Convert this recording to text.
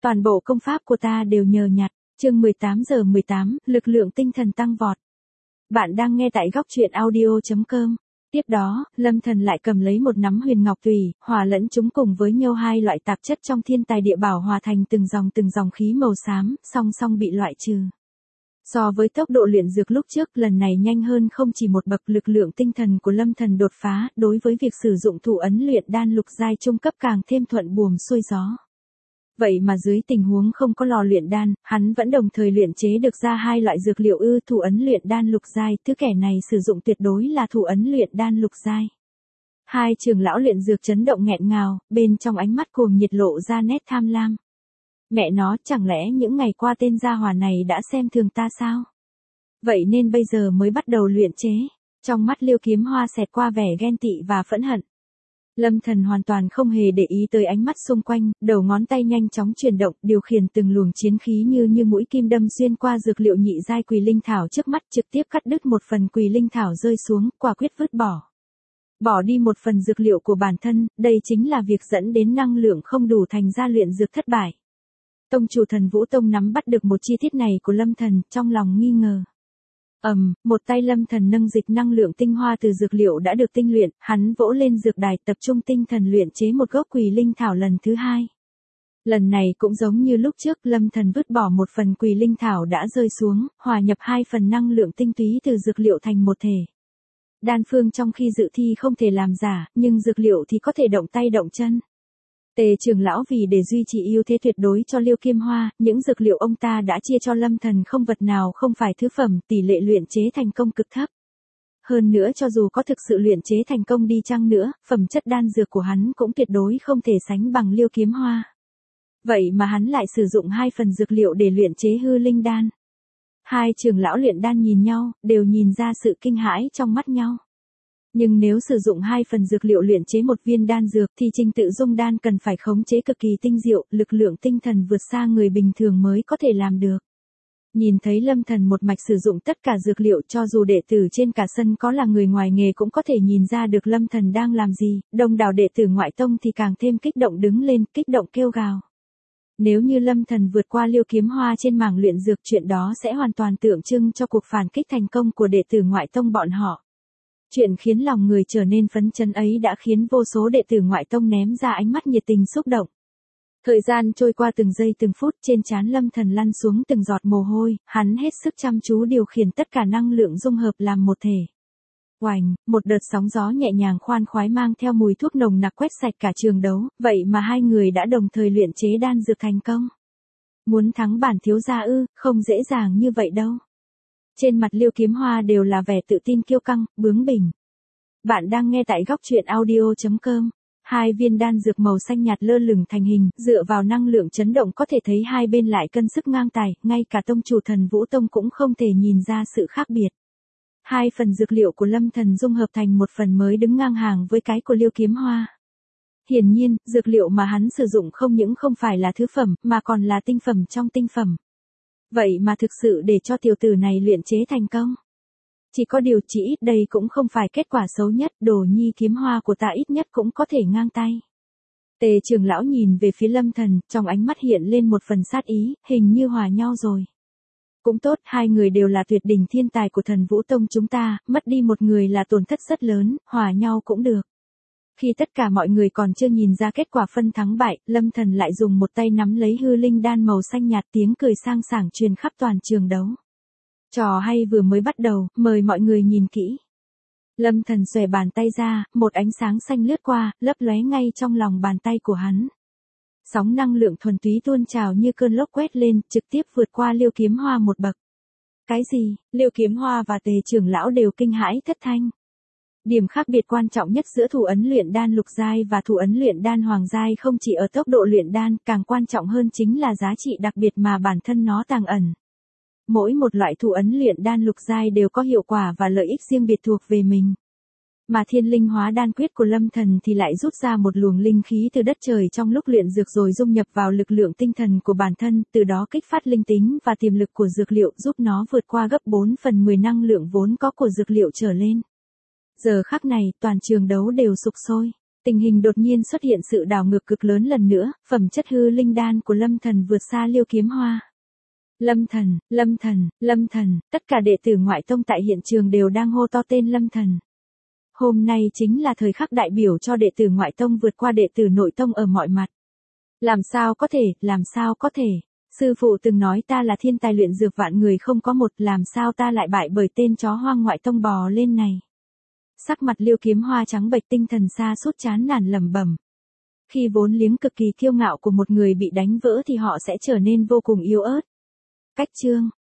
Toàn bộ công pháp của ta đều nhờ nhặt. Chương 18:18, lực lượng tinh thần tăng vọt. Bạn đang nghe tại góc truyện audio.com. Tiếp đó, Lâm Thần lại cầm lấy một nắm huyền ngọc tùy, hòa lẫn chúng cùng với nhâu hai loại tạp chất trong thiên tài địa bảo hòa thành từng dòng khí màu xám, song song bị loại trừ. So với tốc độ luyện dược lúc trước, lần này nhanh hơn không chỉ một bậc, lực lượng tinh thần của Lâm Thần đột phá, đối với việc sử dụng thủ ấn luyện đan lục giai trung cấp càng thêm thuận buồm xuôi gió. Vậy mà dưới tình huống không có lò luyện đan, hắn vẫn đồng thời luyện chế được ra hai loại dược liệu thủ ấn luyện đan lục giai, thứ kẻ này sử dụng tuyệt đối là thủ ấn luyện đan lục giai. Hai trưởng lão luyện dược chấn động nghẹn ngào, bên trong ánh mắt cuồng nhiệt lộ ra nét tham lam. Mẹ nó, chẳng lẽ những ngày qua tên gia hỏa này đã xem thường ta sao? Vậy nên bây giờ mới bắt đầu luyện chế. Trong mắt Liêu Kiếm Hoa xẹt qua vẻ ghen tị và phẫn hận. Lâm Thần hoàn toàn không hề để ý tới ánh mắt xung quanh, đầu ngón tay nhanh chóng chuyển động, điều khiển từng luồng chiến khí như mũi kim đâm xuyên qua dược liệu nhị giai Quỳ Linh Thảo trước mắt, trực tiếp cắt đứt một phần Quỳ Linh Thảo rơi xuống, quả quyết vứt bỏ. Bỏ đi một phần dược liệu của bản thân, đây chính là việc dẫn đến năng lượng không đủ thành ra luyện dược thất bại. Tông chủ Thần Vũ Tông nắm bắt được một chi tiết này của Lâm Thần, trong lòng nghi ngờ. Một tay Lâm Thần nâng dịch năng lượng tinh hoa từ dược liệu đã được tinh luyện, hắn vỗ lên dược đài tập trung tinh thần luyện chế một gốc Quỳ Linh Thảo lần thứ hai. Lần này cũng giống như lúc trước, Lâm Thần vứt bỏ một phần Quỳ Linh Thảo đã rơi xuống, hòa nhập hai phần năng lượng tinh túy từ dược liệu thành một thể. Đan phương trong khi dự thi không thể làm giả, nhưng dược liệu thì có thể động tay động chân. Tề trưởng lão vì để duy trì ưu thế tuyệt đối cho Liêu Kiếm Hoa, những dược liệu ông ta đã chia cho Lâm Thần không vật nào không phải thứ phẩm, tỷ lệ luyện chế thành công cực thấp. Hơn nữa cho dù có thực sự luyện chế thành công đi chăng nữa, phẩm chất đan dược của hắn cũng tuyệt đối không thể sánh bằng Liêu Kiếm Hoa. Vậy mà hắn lại sử dụng hai phần dược liệu để luyện chế hư linh đan. Hai trưởng lão luyện đan nhìn nhau, đều nhìn ra sự kinh hãi trong mắt nhau. Nhưng nếu sử dụng hai phần dược liệu luyện chế một viên đan dược thì trình tự dung đan cần phải khống chế cực kỳ tinh diệu, lực lượng tinh thần vượt xa người bình thường mới có thể làm được. Nhìn thấy Lâm Thần một mạch sử dụng tất cả dược liệu, cho dù đệ tử trên cả sân có là người ngoài nghề cũng có thể nhìn ra được Lâm Thần đang làm gì, đông đảo đệ tử ngoại tông thì càng thêm kích động đứng lên, kích động kêu gào. Nếu như Lâm Thần vượt qua Liêu Kiếm Hoa trên mảng luyện dược, chuyện đó sẽ hoàn toàn tượng trưng cho cuộc phản kích thành công của đệ tử ngoại tông bọn họ. Chuyện khiến lòng người trở nên phấn chấn ấy đã khiến vô số đệ tử ngoại tông ném ra ánh mắt nhiệt tình xúc động. Thời gian trôi qua từng giây từng phút, trên trán Lâm Thần lăn xuống từng giọt mồ hôi, hắn hết sức chăm chú điều khiển tất cả năng lượng dung hợp làm một thể. Oành, một đợt sóng gió nhẹ nhàng khoan khoái mang theo mùi thuốc nồng nặc quét sạch cả trường đấu, vậy mà hai người đã đồng thời luyện chế đan dược thành công. Muốn thắng bản thiếu gia ư, không dễ dàng như vậy đâu. Trên mặt Liêu Kiếm Hoa đều là vẻ tự tin kiêu căng, bướng bỉnh. Bạn đang nghe tại góc truyện audio.com. Hai viên đan dược màu xanh nhạt lơ lửng thành hình, dựa vào năng lượng chấn động có thể thấy hai bên lại cân sức ngang tài, ngay cả tông chủ Thần Vũ Tông cũng không thể nhìn ra sự khác biệt. Hai phần dược liệu của Lâm Thần dung hợp thành một phần mới đứng ngang hàng với cái của Liêu Kiếm Hoa. Hiển nhiên, dược liệu mà hắn sử dụng không những không phải là thứ phẩm, mà còn là tinh phẩm trong tinh phẩm. Vậy mà thực sự để cho tiểu tử này luyện chế thành công. Chỉ có điều chỉ ít đây cũng không phải kết quả xấu nhất, Đồ Nhi Kiếm Hoa của ta ít nhất cũng có thể ngang tay. Tề trưởng lão nhìn về phía Lâm Thần, trong ánh mắt hiện lên một phần sát ý, hình như hòa nhau rồi. Cũng tốt, hai người đều là tuyệt đỉnh thiên tài của Thần Vũ Tông chúng ta, mất đi một người là tổn thất rất lớn, hòa nhau cũng được. Khi tất cả mọi người còn chưa nhìn ra kết quả phân thắng bại, Lâm Thần lại dùng một tay nắm lấy hư linh đan màu xanh nhạt, tiếng cười sang sảng truyền khắp toàn trường đấu. Trò hay vừa mới bắt đầu, mời mọi người nhìn kỹ. Lâm Thần xòe bàn tay ra, một ánh sáng xanh lướt qua, lấp lóe ngay trong lòng bàn tay của hắn. Sóng năng lượng thuần túy tuôn trào như cơn lốc quét lên, trực tiếp vượt qua Liêu Kiếm Hoa một bậc. Cái gì? Liêu Kiếm Hoa và Tề trưởng lão đều kinh hãi thất thanh. Điểm khác biệt quan trọng nhất giữa thủ ấn luyện đan lục giai và thủ ấn luyện đan hoàng giai không chỉ ở tốc độ luyện đan, càng quan trọng hơn chính là giá trị đặc biệt mà bản thân nó tàng ẩn. Mỗi một loại thủ ấn luyện đan lục giai đều có hiệu quả và lợi ích riêng biệt thuộc về mình. Mà Thiên Linh Hóa Đan Quyết của Lâm Thần thì lại rút ra một luồng linh khí từ đất trời trong lúc luyện dược rồi dung nhập vào lực lượng tinh thần của bản thân, từ đó kích phát linh tính và tiềm lực của dược liệu, giúp nó vượt qua gấp 4/10 năng lượng vốn có của dược liệu trở lên. Giờ khắc này, toàn trường đấu đều sục sôi. Tình hình đột nhiên xuất hiện sự đảo ngược cực lớn lần nữa, phẩm chất hư linh đan của Lâm Thần vượt xa Liêu Kiếm Hoa. Lâm Thần, Lâm Thần, Lâm Thần, tất cả đệ tử ngoại tông tại hiện trường đều đang hô to tên Lâm Thần. Hôm nay chính là thời khắc đại biểu cho đệ tử ngoại tông vượt qua đệ tử nội tông ở mọi mặt. Làm sao có thể, sư phụ từng nói ta là thiên tài luyện dược vạn người không có một, làm sao ta lại bại bởi tên chó hoang ngoại tông bò lên này. Sắc mặt Liêu Kiếm Hoa trắng bệch, tinh thần sa sút chán nản lẩm bẩm. Khi vốn liếng cực kỳ kiêu ngạo của một người bị đánh vỡ thì họ sẽ trở nên vô cùng yếu ớt. Cách chương